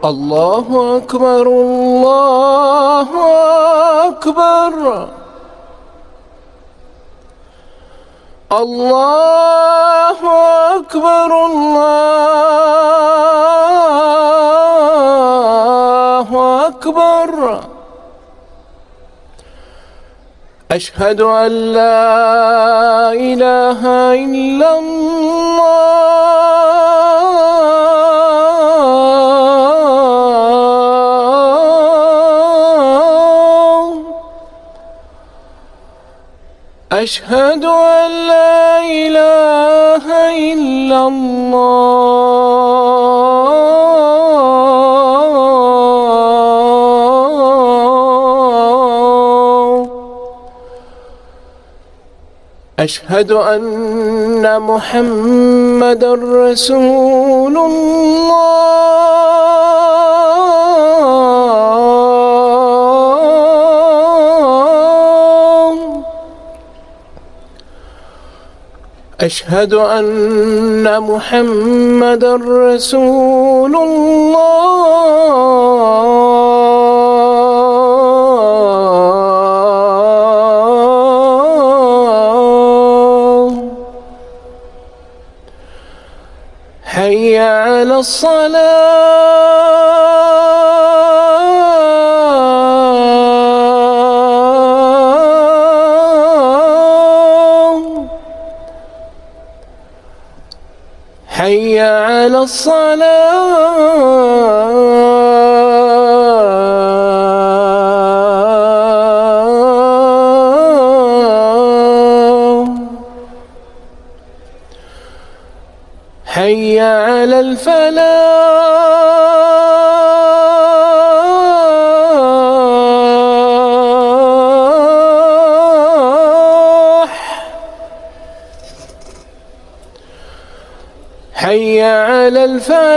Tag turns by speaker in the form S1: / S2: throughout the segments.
S1: الله أكبر الله أكبر الله أكبر الله أكبر أشهد أن لا إله إلا الله أشهد أن لا إله إلا الله أشهد أن محمدًا رسول الله أشهد أن محمدًا رسول الله حي على الصلاة حي على الصلاة حي على الفلاح حي على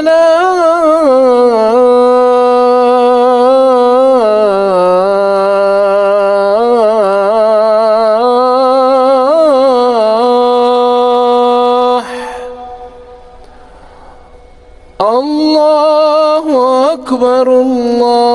S1: الفلاح الله أكبر الله